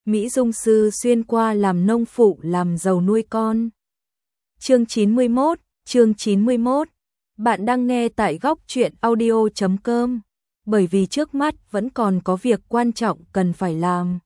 Mỹ Dung sư xuyên qua làm nông phụ làm giàu nuôi con. Chương 91. Bạn đang nghe tại góc truyện audio.com. Bởi vì trước mắt vẫn còn có việc quan trọng cần phải làm.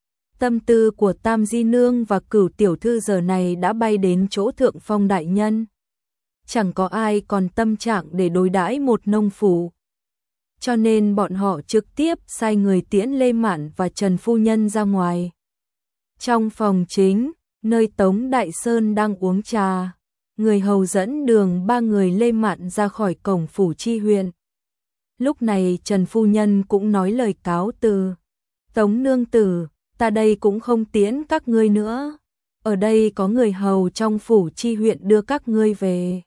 Tâm tư của Tam Di Nương và Cửu tiểu thư giờ này đã bay đến chỗ Thượng Phong đại nhân. Chẳng có ai còn tâm trạng để đối đãi một nông phụ. Cho nên bọn họ trực tiếp sai người tiễn Lê Mạn và Trần Phu Nhân ra ngoài. Trong phòng chính, nơi Tống Đại Sơn đang uống trà, người hầu dẫn đường ba người Lê Mạn ra khỏi cổng phủ chi huyện. Lúc này Trần Phu Nhân cũng nói lời cáo từ. Tống nương tử, ta đây cũng không tiễn các ngươi nữa. Ở đây có người hầu trong phủ chi huyện đưa các ngươi về.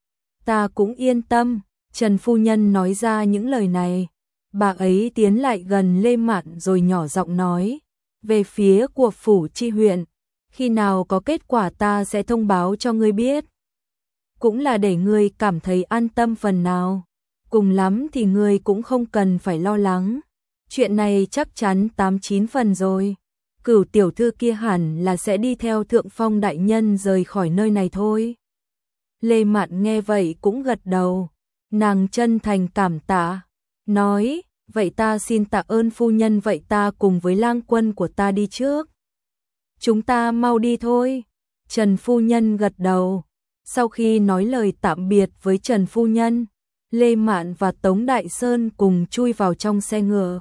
Ta cũng yên tâm. Trần Phu Nhân nói ra những lời này. Bà ấy tiến lại gần Lê Mạn rồi nhỏ giọng nói. Về phía của phủ chi huyện, khi nào có kết quả ta sẽ thông báo cho ngươi biết. Cũng là để ngươi cảm thấy an tâm phần nào. Cùng lắm thì ngươi cũng không cần phải lo lắng. Chuyện này chắc chắn 8-9 phần rồi. Cửu tiểu thư kia hẳn là sẽ đi theo Thượng Phong đại nhân rời khỏi nơi này thôi. Lê Mạn nghe vậy cũng gật đầu. Nàng chân thành cảm tạ, nói, vậy ta xin tạ ơn phu nhân, vậy ta cùng với lang quân của ta đi trước. Chúng ta mau đi thôi. Trần Phu Nhân gật đầu. Sau khi nói lời tạm biệt với Trần Phu Nhân, Lê Mạn và Tống Đại Sơn cùng chui vào trong xe ngựa.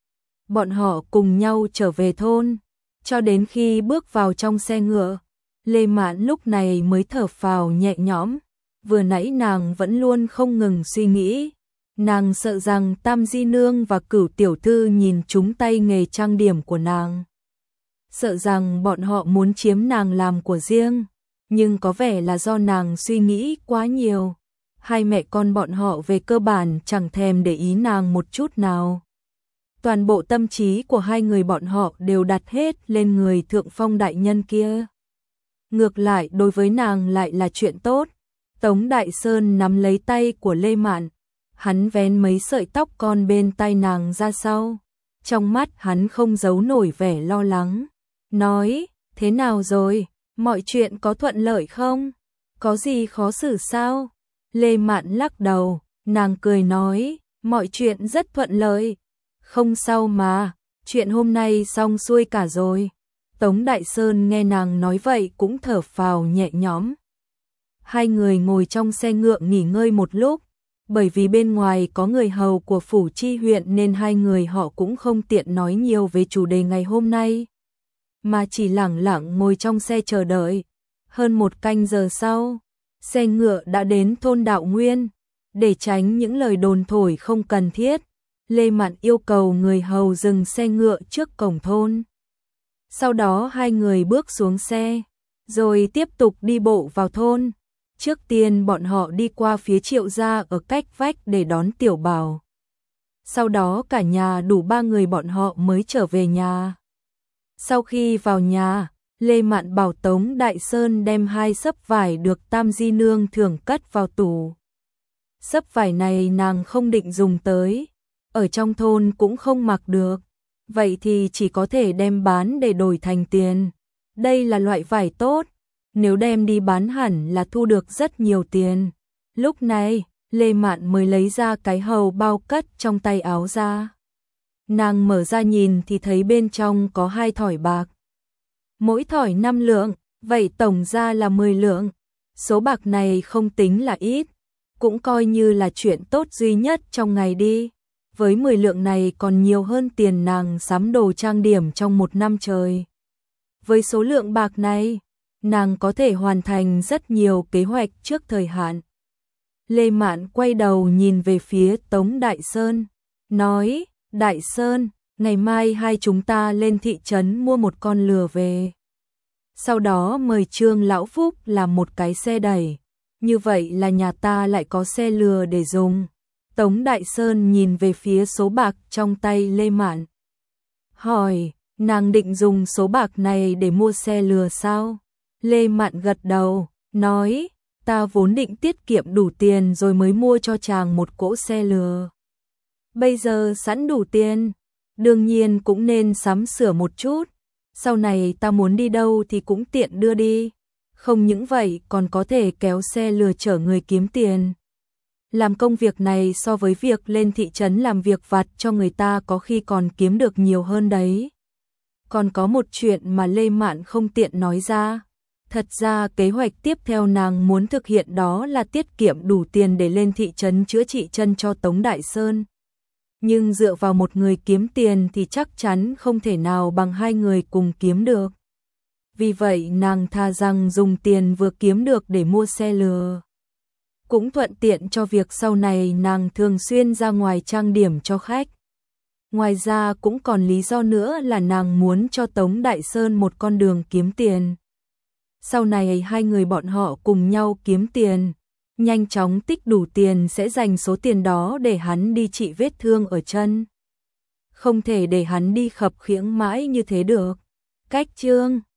Bọn họ cùng nhau trở về thôn, cho đến khi bước vào trong xe ngựa, Lê Mạn lúc này mới thở phào nhẹ nhõm. Vừa nãy nàng vẫn luôn không ngừng suy nghĩ, nàng sợ rằng Tam Di Nương và Cửu tiểu thư nhìn trúng tay nghề trang điểm của nàng. Sợ rằng bọn họ muốn chiếm nàng làm của riêng, nhưng có vẻ là do nàng suy nghĩ quá nhiều. Hai mẹ con bọn họ về cơ bản chẳng thèm để ý nàng một chút nào. Toàn bộ tâm trí của hai người bọn họ đều đặt hết lên người Thượng Phong đại nhân kia. Ngược lại đối với nàng lại là chuyện tốt. Tống Đại Sơn nắm lấy tay của Lê Mạn, hắn vén mấy sợi tóc con bên tai nàng ra sau. Trong mắt hắn không giấu nổi vẻ lo lắng, nói, thế nào rồi, mọi chuyện có thuận lợi không? Có gì khó xử sao? Lê Mạn lắc đầu, nàng cười nói, mọi chuyện rất thuận lợi, không sao mà, chuyện hôm nay xong xuôi cả rồi. Tống Đại Sơn nghe nàng nói vậy cũng thở phào nhẹ nhõm. Hai người ngồi trong xe ngựa nghỉ ngơi một lúc, bởi vì bên ngoài có người hầu của phủ chi huyện nên hai người họ cũng không tiện nói nhiều về chủ đề ngày hôm nay, mà chỉ lẳng lặng ngồi trong xe chờ đợi. Hơn một canh giờ sau, xe ngựa đã đến thôn Đạo Nguyên. Để tránh những lời đồn thổi không cần thiết, Lê Mạn yêu cầu người hầu dừng xe ngựa trước cổng thôn. Sau đó hai người bước xuống xe, rồi tiếp tục đi bộ vào thôn. Trước tiên bọn họ đi qua phía Triệu gia ở cách vách để đón Tiểu Bảo. Sau đó cả nhà đủ 3 người bọn họ mới trở về nhà. Sau khi vào nhà, Lê Mạn bảo Tống Đại Sơn đem 2 xấp vải được Tam Di Nương thưởng cất vào tủ. Xấp vải này nàng không định dùng tới, ở trong thôn cũng không mặc được, vậy thì chỉ có thể đem bán để đổi thành tiền. Đây là loại vải tốt, nếu đem đi bán hẳn là thu được rất nhiều tiền. Lúc này, Lê Mạn mới lấy ra cái hầu bao cất trong tay áo ra. Nàng mở ra nhìn thì thấy bên trong có 2 thỏi bạc. Mỗi thỏi 5 lượng, vậy tổng ra là 10 lượng. Số bạc này không tính là ít, cũng coi như là chuyện tốt duy nhất trong ngày đi. Với 10 lượng này còn nhiều hơn tiền nàng sắm đồ trang điểm trong 1 năm trời. Với số lượng bạc này, nàng có thể hoàn thành rất nhiều kế hoạch trước thời hạn. Lê Mạn quay đầu nhìn về phía Tống Đại Sơn, nói, Đại Sơn, ngày mai hai chúng ta lên thị trấn mua một con lừa về. Sau đó mời Trương Lão Phúc làm một cái xe đẩy, như vậy là nhà ta lại có xe lừa để dùng. Tống Đại Sơn nhìn về phía số bạc trong tay Lê Mạn, hỏi, nàng định dùng số bạc này để mua xe lừa sao? Lê Mạn gật đầu, nói, ta vốn định tiết kiệm đủ tiền rồi mới mua cho chàng một cỗ xe lừa. Bây giờ sẵn đủ tiền, đương nhiên cũng nên sắm sửa một chút. Sau này ta muốn đi đâu thì cũng tiện đưa đi. Không những vậy còn có thể kéo xe lừa chở người kiếm tiền. Làm công việc này so với việc lên thị trấn làm việc vặt cho người ta có khi còn kiếm được nhiều hơn đấy. Còn có một chuyện mà Lê Mạn không tiện nói ra. Thật ra kế hoạch tiếp theo nàng muốn thực hiện đó là tiết kiệm đủ tiền để lên thị trấn chữa trị chân cho Tống Đại Sơn. Nhưng dựa vào một người kiếm tiền thì chắc chắn không thể nào bằng hai người cùng kiếm được. Vì vậy nàng thà rằng dùng tiền vừa kiếm được để mua xe lừa. Cũng thuận tiện cho việc sau này nàng thường xuyên ra ngoài trang điểm cho khách. Ngoài ra cũng còn lý do nữa là nàng muốn cho Tống Đại Sơn một con đường kiếm tiền. Sau này hai người bọn họ cùng nhau kiếm tiền, nhanh chóng tích đủ tiền sẽ dành số tiền đó để hắn đi trị vết thương ở chân. Không thể để hắn đi khập khiễng mãi như thế được. Cách chương